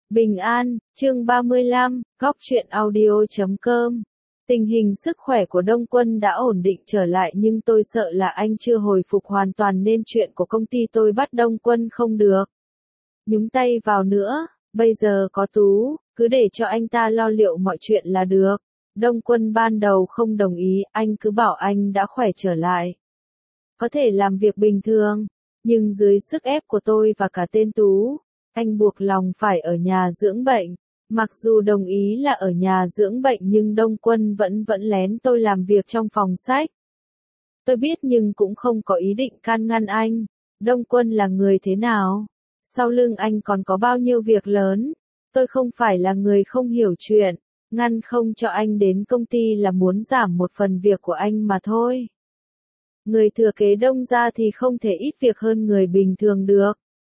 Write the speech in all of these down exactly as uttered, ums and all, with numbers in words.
Bình an, chương ba mươi lăm, góc truyện audio chấm com. Tình hình sức khỏe của Đông Quân đã ổn định trở lại nhưng tôi sợ là anh chưa hồi phục hoàn toàn nên chuyện của công ty tôi bắt Đông Quân không được nhúng tay vào nữa. Bây giờ có Tú, cứ để cho anh ta lo liệu mọi chuyện là được. Đông Quân ban đầu không đồng ý, anh cứ bảo anh đã khỏe trở lại, có thể làm việc bình thường, nhưng dưới sức ép của tôi và cả tên Tú, anh buộc lòng phải ở nhà dưỡng bệnh. Mặc dù đồng ý là ở nhà dưỡng bệnh nhưng Đông Quân vẫn vẫn lén tôi làm việc trong phòng sách. Tôi biết nhưng cũng không có ý định can ngăn anh. Đông Quân là người thế nào? Sau lưng anh còn có bao nhiêu việc lớn? Tôi không phải là người không hiểu chuyện. Ngăn không cho anh đến công ty là muốn giảm một phần việc của anh mà thôi. Người thừa kế Đông gia thì không thể ít việc hơn người bình thường được.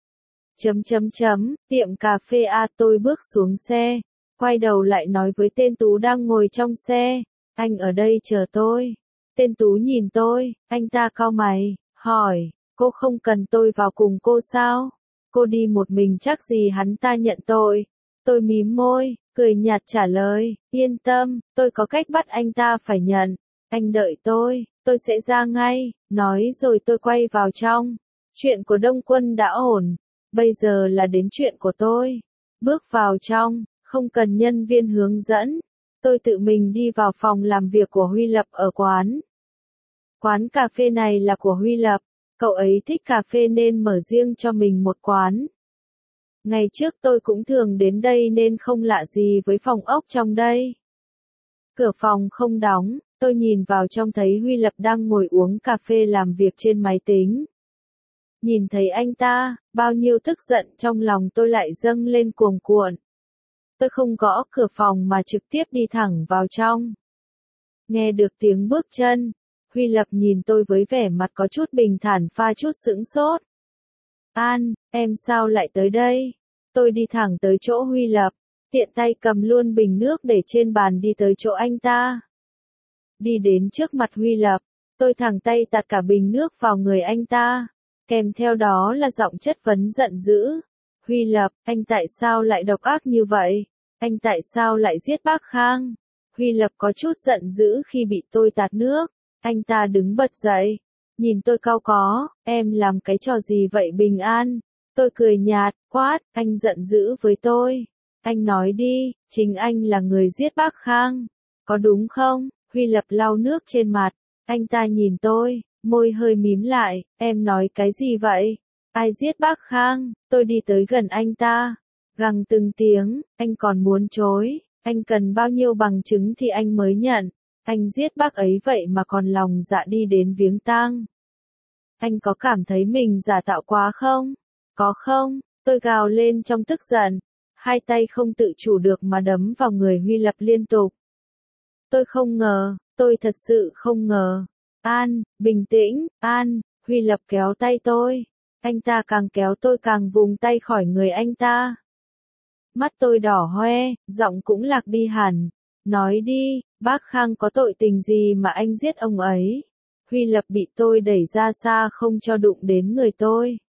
Chấm chấm chấm, tiệm cà phê A. Tôi bước xuống xe, quay đầu lại nói với tên Tú đang ngồi trong xe, anh ở đây chờ tôi. Tên Tú nhìn tôi, anh ta cau mày, hỏi, cô không cần tôi vào cùng cô sao? Cô đi một mình chắc gì hắn ta nhận tôi. Tôi mím môi, cười nhạt trả lời, yên tâm, tôi có cách bắt anh ta phải nhận. Anh đợi tôi, tôi sẽ ra ngay. Nói rồi tôi quay vào trong. Chuyện của Đông Quân đã ổn. Bây giờ là đến chuyện của tôi. Bước vào trong, không cần nhân viên hướng dẫn. Tôi tự mình đi vào phòng làm việc của Huy Lập ở quán. Quán cà phê này là của Huy Lập. Cậu ấy thích cà phê nên mở riêng cho mình một quán. Ngày trước tôi cũng thường đến đây nên không lạ gì với phòng ốc trong đây. Cửa phòng không đóng, tôi nhìn vào trong thấy Huy Lập đang ngồi uống cà phê làm việc trên máy tính. Nhìn thấy anh ta, bao nhiêu tức giận trong lòng tôi lại dâng lên cuồn cuộn. Tôi không gõ cửa phòng mà trực tiếp đi thẳng vào trong. Nghe được tiếng bước chân, Huy Lập nhìn tôi với vẻ mặt có chút bình thản pha chút sững sốt. An, em sao lại tới đây? Tôi đi thẳng tới chỗ Huy Lập, tiện tay cầm luôn bình nước để trên bàn đi tới chỗ anh ta. Đi đến trước mặt Huy Lập, tôi thẳng tay tạt cả bình nước vào người anh ta. Kèm theo đó là giọng chất vấn giận dữ. Huy Lập, anh tại sao lại độc ác như vậy? Anh tại sao lại giết bác Khang? Huy Lập có chút giận dữ khi bị tôi tạt nước. Anh ta đứng bật dậy. Nhìn tôi cau có, em làm cái trò gì vậy Bình An? Tôi cười nhạt, quát, anh giận dữ với tôi. Anh nói đi, chính anh là người giết bác Khang. Có đúng không? Huy Lập lau nước trên mặt. Anh ta nhìn tôi. Môi hơi mím lại, em nói cái gì vậy? Ai giết bác Khang? Tôi đi tới gần anh ta, gằn từng tiếng, anh còn muốn chối, anh cần bao nhiêu bằng chứng thì anh mới nhận, anh giết bác ấy vậy mà còn lòng dạ đi đến viếng tang. Anh có cảm thấy mình giả tạo quá không? Có không? Tôi gào lên trong tức giận, hai tay không tự chủ được mà đấm vào người Huy Lập liên tục. Tôi không ngờ, tôi thật sự không ngờ. An, bình tĩnh, An, Huy Lập kéo tay tôi. Anh ta càng kéo tôi càng vùng tay khỏi người anh ta. Mắt tôi đỏ hoe, giọng cũng lạc đi hẳn. Nói đi, bác Khang có tội tình gì mà anh giết ông ấy? Huy Lập bị tôi đẩy ra xa không cho đụng đến người tôi.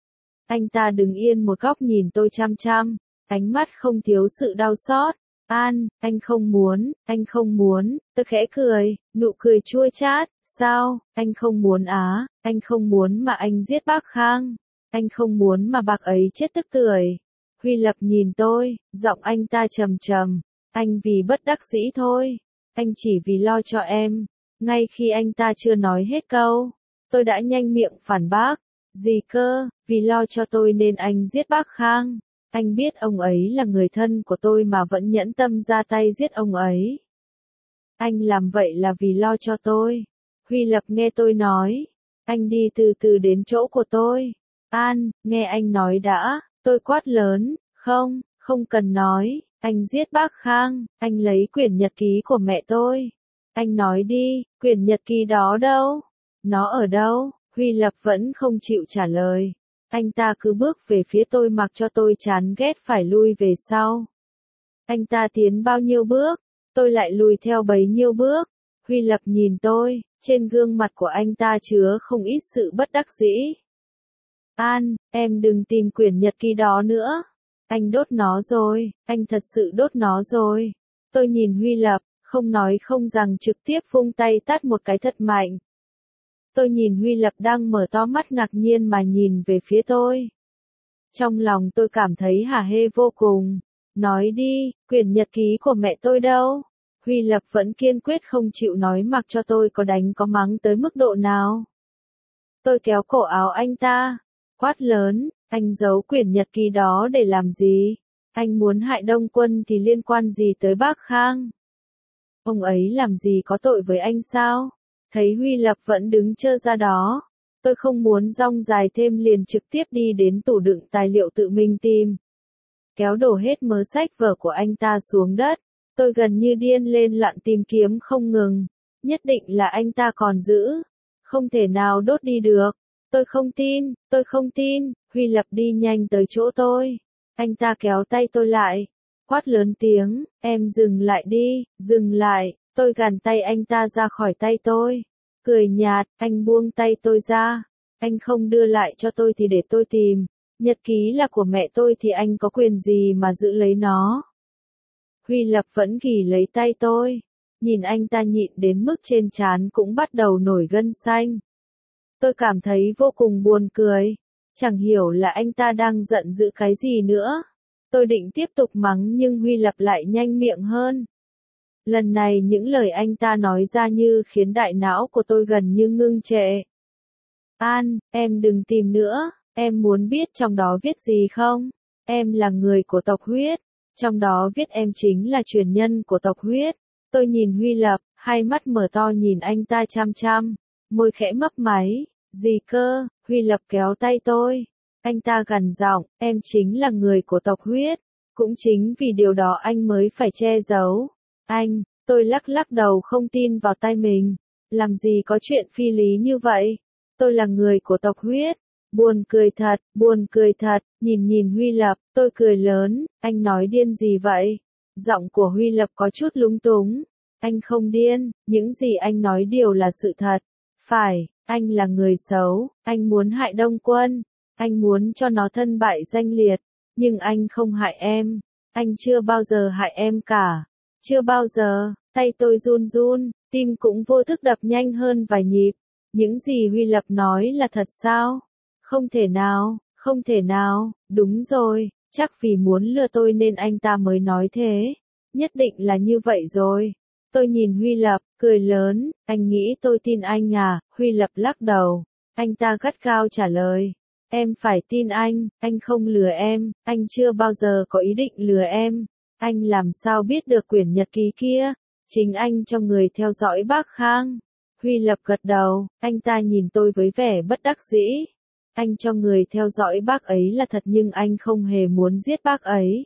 Anh ta đứng yên một góc nhìn tôi chăm chăm, ánh mắt không thiếu sự đau xót. An, anh không muốn, anh không muốn, tôi khẽ cười, nụ cười chua chát, sao, anh không muốn á, anh không muốn mà anh giết bác Khang, anh không muốn mà bác ấy chết tức tưởi. Huy Lập nhìn tôi, giọng anh ta trầm trầm, anh vì bất đắc dĩ thôi, anh chỉ vì lo cho em. Ngay khi anh ta chưa nói hết câu, tôi đã nhanh miệng phản bác, gì cơ, vì lo cho tôi nên anh giết bác Khang. Anh biết ông ấy là người thân của tôi mà vẫn nhẫn tâm ra tay giết ông ấy. Anh làm vậy là vì lo cho tôi. Huy Lập nghe tôi nói. Anh đi từ từ đến chỗ của tôi. An, nghe anh nói đã. Tôi quát lớn. Không, không cần nói. Anh giết bác Khang. Anh lấy quyển nhật ký của mẹ tôi. Anh nói đi, quyển nhật ký đó đâu? Nó ở đâu? Huy Lập vẫn không chịu trả lời. Anh ta cứ bước về phía tôi mặc cho tôi chán ghét phải lui về sau. Anh ta tiến bao nhiêu bước, tôi lại lùi theo bấy nhiêu bước. Huy Lập nhìn tôi, trên gương mặt của anh ta chứa không ít sự bất đắc dĩ. An, em đừng tìm quyển nhật ký đó nữa. Anh đốt nó rồi, anh thật sự đốt nó rồi. Tôi nhìn Huy Lập, không nói không rằng trực tiếp vung tay tát một cái thật mạnh. Tôi nhìn Huy Lập đang mở to mắt ngạc nhiên mà nhìn về phía tôi. Trong lòng tôi cảm thấy hả hê vô cùng. Nói đi, quyển nhật ký của mẹ tôi đâu? Huy Lập vẫn kiên quyết không chịu nói mặc cho tôi có đánh có mắng tới mức độ nào. Tôi kéo cổ áo anh ta, quát lớn, anh giấu quyển nhật ký đó để làm gì? Anh muốn hại Đông Quân thì liên quan gì tới bác Khang? Ông ấy làm gì có tội với anh sao? Thấy Huy Lập vẫn đứng trơ ra đó. Tôi không muốn rong dài thêm liền trực tiếp đi đến tủ đựng tài liệu tự mình tìm. Kéo đổ hết mớ sách vở của anh ta xuống đất. Tôi gần như điên lên loạn tìm kiếm không ngừng. Nhất định là anh ta còn giữ. Không thể nào đốt đi được. Tôi không tin, tôi không tin. Huy Lập đi nhanh tới chỗ tôi. Anh ta kéo tay tôi lại. Quát lớn tiếng, em dừng lại đi, dừng lại. Tôi gạt tay anh ta ra khỏi tay tôi. Cười nhạt, anh buông tay tôi ra. Anh không đưa lại cho tôi thì để tôi tìm. Nhật ký là của mẹ tôi thì anh có quyền gì mà giữ lấy nó. Huy Lập vẫn ghì lấy tay tôi. Nhìn anh ta nhịn đến mức trên trán cũng bắt đầu nổi gân xanh. Tôi cảm thấy vô cùng buồn cười. Chẳng hiểu là anh ta đang giận dữ cái gì nữa. Tôi định tiếp tục mắng nhưng Huy Lập lại nhanh miệng hơn. Lần này những lời anh ta nói ra như khiến đại não của tôi gần như ngưng trệ. An, em đừng tìm nữa, em muốn biết trong đó viết gì không? Em là người của tộc Huyết, trong đó viết em chính là truyền nhân của tộc Huyết. Tôi nhìn Huy Lập, hai mắt mở to nhìn anh ta chăm chăm, môi khẽ mấp máy. Gì cơ? Huy Lập kéo tay tôi. Anh ta gằn giọng, em chính là người của tộc Huyết. Cũng chính vì điều đó anh mới phải che giấu. Anh, tôi lắc lắc đầu không tin vào tay mình. Làm gì có chuyện phi lý như vậy? Tôi là người của tộc Huyết. Buồn cười thật, buồn cười thật, nhìn nhìn Huy Lập, tôi cười lớn, anh nói điên gì vậy? Giọng của Huy Lập có chút lúng túng. Anh không điên, những gì anh nói đều là sự thật. Phải, anh là người xấu, anh muốn hại Đông Quân, anh muốn cho nó thân bại danh liệt, nhưng anh không hại em, anh chưa bao giờ hại em cả. Chưa bao giờ, tay tôi run run, tim cũng vô thức đập nhanh hơn vài nhịp. Những gì Huy Lập nói là thật sao? Không thể nào, không thể nào, đúng rồi, chắc vì muốn lừa tôi nên anh ta mới nói thế. Nhất định là như vậy rồi. Tôi nhìn Huy Lập, cười lớn, anh nghĩ tôi tin anh à? Huy Lập lắc đầu. Anh ta gắt gao trả lời. Em phải tin anh, anh không lừa em, anh chưa bao giờ có ý định lừa em. Anh làm sao biết được quyển nhật ký kia? Chính anh cho người theo dõi bác Khang. Huy Lập gật đầu, anh ta nhìn tôi với vẻ bất đắc dĩ. Anh cho người theo dõi bác ấy là thật nhưng anh không hề muốn giết bác ấy.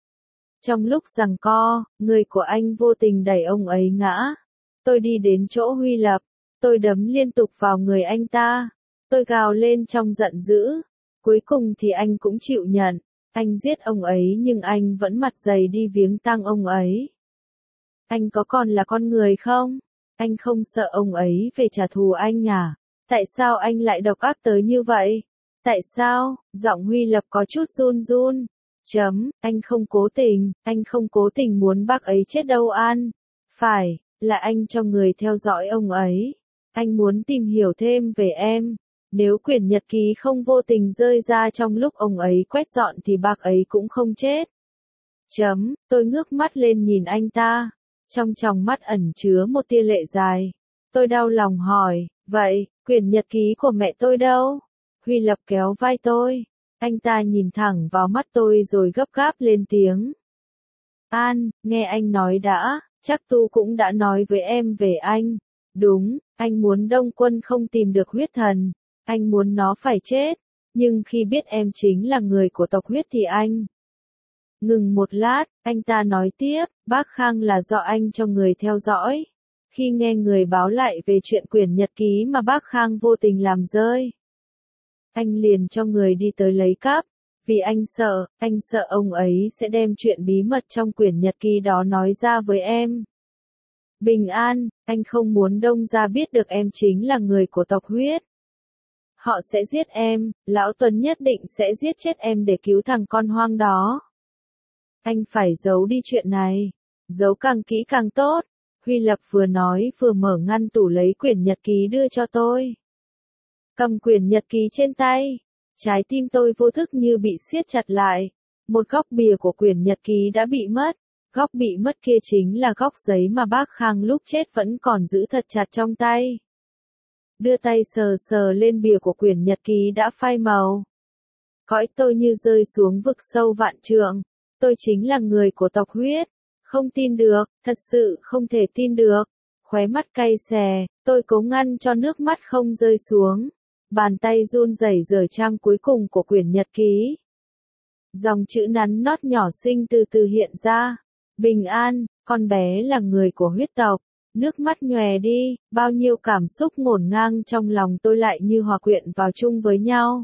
Trong lúc giằng co, người của anh vô tình đẩy ông ấy ngã. Tôi đi đến chỗ Huy Lập, tôi đấm liên tục vào người anh ta. Tôi gào lên trong giận dữ. Cuối cùng thì anh cũng chịu nhận. Anh giết ông ấy nhưng anh vẫn mặt dày đi viếng tang ông ấy. Anh có còn là con người không? Anh không sợ ông ấy về trả thù anh à? Tại sao anh lại độc ác tới như vậy? Tại sao? Giọng Huy Lập có chút run run. Chấm, anh không cố tình, anh không cố tình muốn bác ấy chết đâu An. Phải, là anh cho người theo dõi ông ấy. Anh muốn tìm hiểu thêm về em. Nếu quyển nhật ký không vô tình rơi ra trong lúc ông ấy quét dọn thì bác ấy cũng không chết. Chấm, tôi ngước mắt lên nhìn anh ta. Trong tròng mắt ẩn chứa một tia lệ dài. Tôi đau lòng hỏi, vậy, quyển nhật ký của mẹ tôi đâu? Huy Lập kéo vai tôi. Anh ta nhìn thẳng vào mắt tôi rồi gấp gáp lên tiếng. An, nghe anh nói đã, chắc Tu cũng đã nói với em về anh. Đúng, anh muốn Đông Quân không tìm được huyết thần. Anh muốn nó phải chết. Nhưng khi biết em chính là người của tộc Huyết thì anh... Ngừng một lát, anh ta nói tiếp, bác Khang là do anh cho người theo dõi. Khi nghe người báo lại về chuyện quyển nhật ký mà bác Khang vô tình làm rơi, anh liền cho người đi tới lấy cắp. Vì anh sợ, anh sợ ông ấy sẽ đem chuyện bí mật trong quyển nhật ký đó nói ra với em. Bình an, anh không muốn Đông gia biết được em chính là người của tộc Huyết. Họ sẽ giết em, Lão Tuấn nhất định sẽ giết chết em để cứu thằng con hoang đó. Anh phải giấu đi chuyện này. Giấu càng kỹ càng tốt. Huy Lập vừa nói vừa mở ngăn tủ lấy quyển nhật ký đưa cho tôi. Cầm quyển nhật ký trên tay. Trái tim tôi vô thức như bị siết chặt lại. Một góc bìa của quyển nhật ký đã bị mất. Góc bị mất kia chính là góc giấy mà bác Khang lúc chết vẫn còn giữ thật chặt trong tay. Đưa tay sờ sờ lên bìa của quyển nhật ký đã phai màu. Cõi tôi như rơi xuống vực sâu vạn trượng. Tôi chính là người của tộc Huyết. Không tin được, thật sự không thể tin được. Khóe mắt cay xè, tôi cố ngăn cho nước mắt không rơi xuống. Bàn tay run rẩy rời trang cuối cùng của quyển nhật ký. Dòng chữ nắn nót nhỏ xinh từ từ hiện ra. Bình an, con bé là người của huyết tộc. Nước mắt nhòe đi, bao nhiêu cảm xúc ngổn ngang trong lòng tôi lại như hòa quyện vào chung với nhau.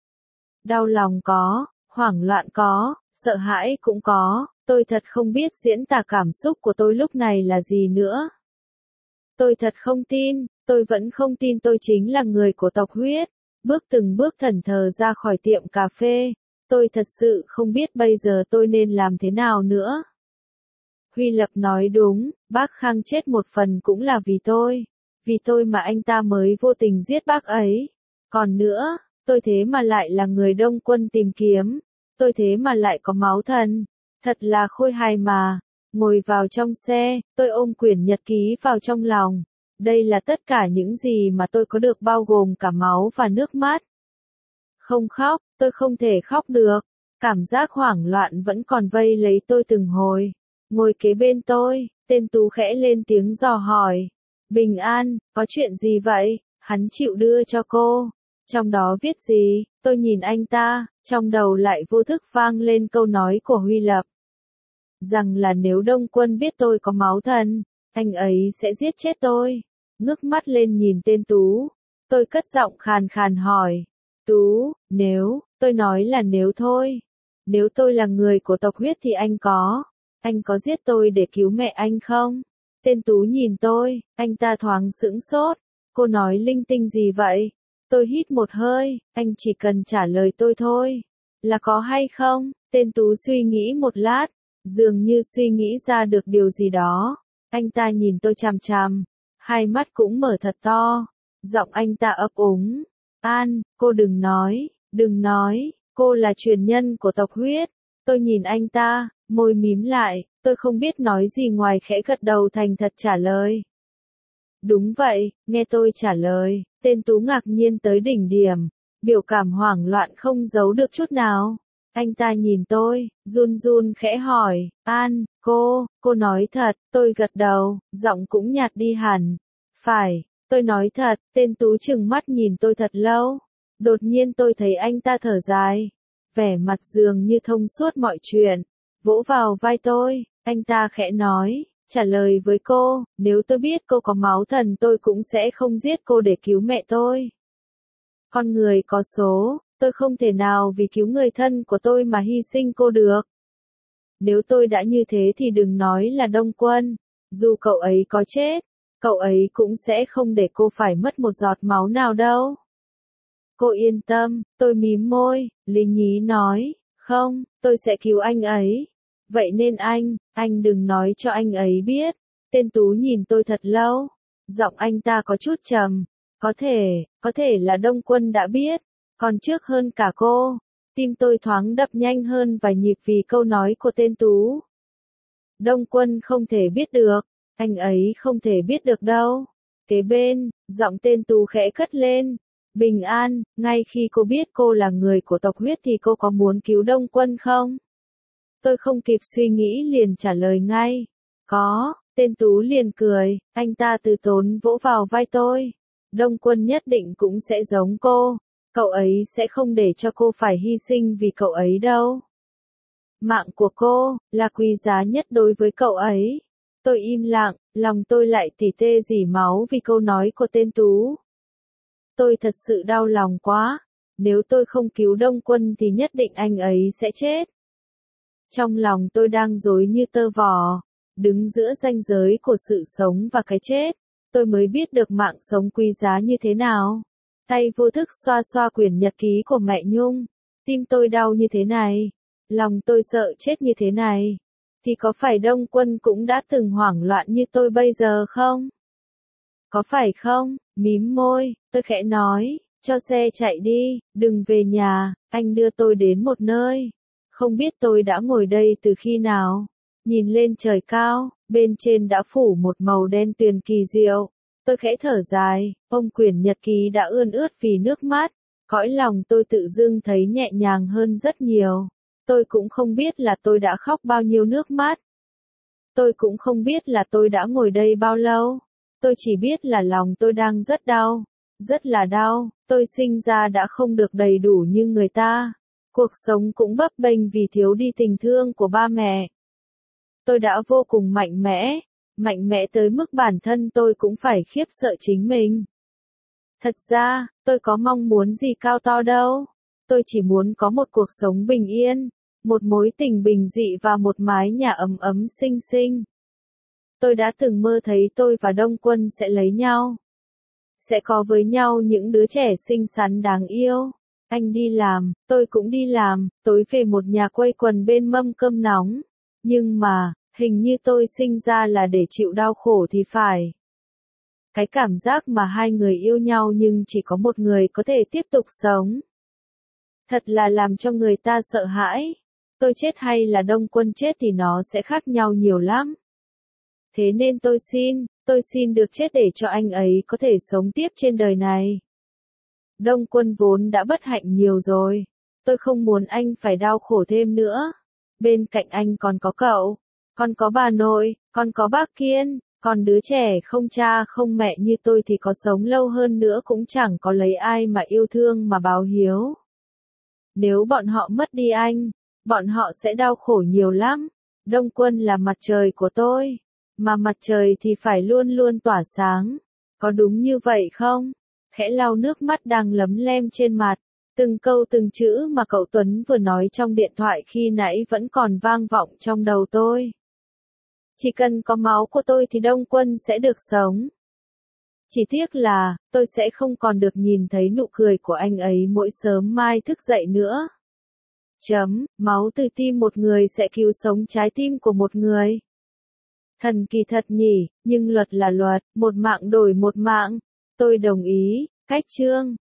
Đau lòng có, hoảng loạn có, sợ hãi cũng có, tôi thật không biết diễn tả cảm xúc của tôi lúc này là gì nữa. Tôi thật không tin, tôi vẫn không tin tôi chính là người của tộc Huyết. Bước từng bước thẫn thờ ra khỏi tiệm cà phê, tôi thật sự không biết bây giờ tôi nên làm thế nào nữa. Huy Lập nói đúng, bác Khang chết một phần cũng là vì tôi. Vì tôi mà anh ta mới vô tình giết bác ấy. Còn nữa, tôi thế mà lại là người Đông Quân tìm kiếm. Tôi thế mà lại có máu thần. Thật là khôi hài mà. Ngồi vào trong xe, tôi ôm quyển nhật ký vào trong lòng. Đây là tất cả những gì mà tôi có được bao gồm cả máu và nước mắt. Không khóc, tôi không thể khóc được. Cảm giác hoảng loạn vẫn còn vây lấy tôi từng hồi. Ngồi kế bên tôi, tên Tú khẽ lên tiếng dò hỏi. Bình an, có chuyện gì vậy? Hắn chịu đưa cho cô. Trong đó viết gì? Tôi nhìn anh ta, trong đầu lại vô thức vang lên câu nói của Huy Lập. Rằng là nếu Đông Quân biết tôi có máu thần, anh ấy sẽ giết chết tôi. Ngước mắt lên nhìn tên Tú. Tôi cất giọng khàn khàn hỏi. Tú, nếu, tôi nói là nếu thôi. Nếu tôi là người của tộc Huyết thì anh có. Anh có giết tôi để cứu mẹ anh không? Tên Tú nhìn tôi, anh ta thoáng sững sốt. Cô nói linh tinh gì vậy? Tôi hít một hơi, anh chỉ cần trả lời tôi thôi. Là có hay không? Tên Tú suy nghĩ một lát, dường như suy nghĩ ra được điều gì đó. Anh ta nhìn tôi chằm chằm, hai mắt cũng mở thật to. Giọng anh ta ấp úng. An, cô đừng nói, đừng nói, cô là truyền nhân của tộc Huyết. Tôi nhìn anh ta, môi mím lại, tôi không biết nói gì ngoài khẽ gật đầu thành thật trả lời. Đúng vậy, nghe tôi trả lời, tên Tú ngạc nhiên tới đỉnh điểm, biểu cảm hoảng loạn không giấu được chút nào. Anh ta nhìn tôi, run run khẽ hỏi, An, cô, cô nói thật, tôi gật đầu, giọng cũng nhạt đi hẳn. Phải, tôi nói thật, tên Tú trừng mắt nhìn tôi thật lâu. Đột nhiên tôi thấy anh ta thở dài, vẻ mặt dường như thông suốt mọi chuyện, vỗ vào vai tôi, anh ta khẽ nói, trả lời với cô, nếu tôi biết cô có máu thần tôi cũng sẽ không giết cô để cứu mẹ tôi. Con người có số, tôi không thể nào vì cứu người thân của tôi mà hy sinh cô được. Nếu tôi đã như thế thì đừng nói là Đông Quân, dù cậu ấy có chết, cậu ấy cũng sẽ không để cô phải mất một giọt máu nào đâu. Cô yên tâm, tôi mím môi, lý nhí nói, không, tôi sẽ cứu anh ấy. Vậy nên anh, anh đừng nói cho anh ấy biết. Tên Tú nhìn tôi thật lâu, giọng anh ta có chút trầm, có thể, có thể là Đông Quân đã biết, còn trước hơn cả cô. Tim tôi thoáng đập nhanh hơn vài nhịp vì câu nói của tên Tú. Đông Quân không thể biết được, anh ấy không thể biết được đâu. Kế bên, giọng tên Tú khẽ cất lên. Bình an, ngay khi cô biết cô là người của tộc Huyết thì cô có muốn cứu Đông Quân không? Tôi không kịp suy nghĩ liền trả lời ngay. Có, tên Tú liền cười, anh ta từ tốn vỗ vào vai tôi. Đông Quân nhất định cũng sẽ giống cô, cậu ấy sẽ không để cho cô phải hy sinh vì cậu ấy đâu. Mạng của cô, là quý giá nhất đối với cậu ấy. Tôi im lặng, lòng tôi lại tỉ tê rỉ máu vì câu nói của tên Tú. Tôi thật sự đau lòng quá, nếu tôi không cứu Đông Quân thì nhất định anh ấy sẽ chết. Trong lòng tôi đang rối như tơ vò, đứng giữa ranh giới của sự sống và cái chết, tôi mới biết được mạng sống quý giá như thế nào. Tay vô thức xoa xoa quyển nhật ký của mẹ Nhung, tim tôi đau như thế này. Lòng tôi sợ chết như thế này. Thì có phải Đông Quân cũng đã từng hoảng loạn như tôi bây giờ không? Có phải không? Mím môi, tôi khẽ nói, cho xe chạy đi, đừng về nhà, anh đưa tôi đến một nơi. Không biết tôi đã ngồi đây từ khi nào. Nhìn lên trời cao, bên trên đã phủ một màu đen tuyền kỳ diệu. Tôi khẽ thở dài, ông quyển nhật ký đã ươn ướt vì nước mắt. Cõi lòng tôi tự dưng thấy nhẹ nhàng hơn rất nhiều. Tôi cũng không biết là tôi đã khóc bao nhiêu nước mắt. Tôi cũng không biết là tôi đã ngồi đây bao lâu. Tôi chỉ biết là lòng tôi đang rất đau. Rất là đau, tôi sinh ra đã không được đầy đủ như người ta. Cuộc sống cũng bấp bênh vì thiếu đi tình thương của ba mẹ. Tôi đã vô cùng mạnh mẽ, mạnh mẽ tới mức bản thân tôi cũng phải khiếp sợ chính mình. Thật ra, tôi có mong muốn gì cao to đâu. Tôi chỉ muốn có một cuộc sống bình yên, một mối tình bình dị và một mái nhà ấm ấm xinh xinh. Tôi đã từng mơ thấy tôi và Đông Quân sẽ lấy nhau. Sẽ có với nhau những đứa trẻ xinh xắn đáng yêu. Anh đi làm, tôi cũng đi làm, tối về một nhà quây quần bên mâm cơm nóng. Nhưng mà, hình như tôi sinh ra là để chịu đau khổ thì phải. Cái cảm giác mà hai người yêu nhau nhưng chỉ có một người có thể tiếp tục sống. Thật là làm cho người ta sợ hãi. Tôi chết hay là Đông Quân chết thì nó sẽ khác nhau nhiều lắm. Thế nên tôi xin, tôi xin được chết để cho anh ấy có thể sống tiếp trên đời này. Đông Quân vốn đã bất hạnh nhiều rồi. Tôi không muốn anh phải đau khổ thêm nữa. Bên cạnh anh còn có cậu, còn có bà nội, còn có bác Kiên, còn đứa trẻ không cha không mẹ như tôi thì có sống lâu hơn nữa cũng chẳng có lấy ai mà yêu thương mà báo hiếu. Nếu bọn họ mất đi anh, bọn họ sẽ đau khổ nhiều lắm. Đông Quân là mặt trời của tôi, mà mặt trời thì phải luôn luôn tỏa sáng. Có đúng như vậy không? Khẽ lau nước mắt đang lấm lem trên mặt. Từng câu từng chữ mà cậu Tuấn vừa nói trong điện thoại khi nãy vẫn còn vang vọng trong đầu tôi. Chỉ cần có máu của tôi thì Đông Quân sẽ được sống. Chỉ tiếc là, tôi sẽ không còn được nhìn thấy nụ cười của anh ấy mỗi sớm mai thức dậy nữa. Chấm, máu từ tim một người sẽ cứu sống trái tim của một người. Thần kỳ thật nhỉ, nhưng luật là luật, một mạng đổi một mạng. Tôi đồng ý, cách chương.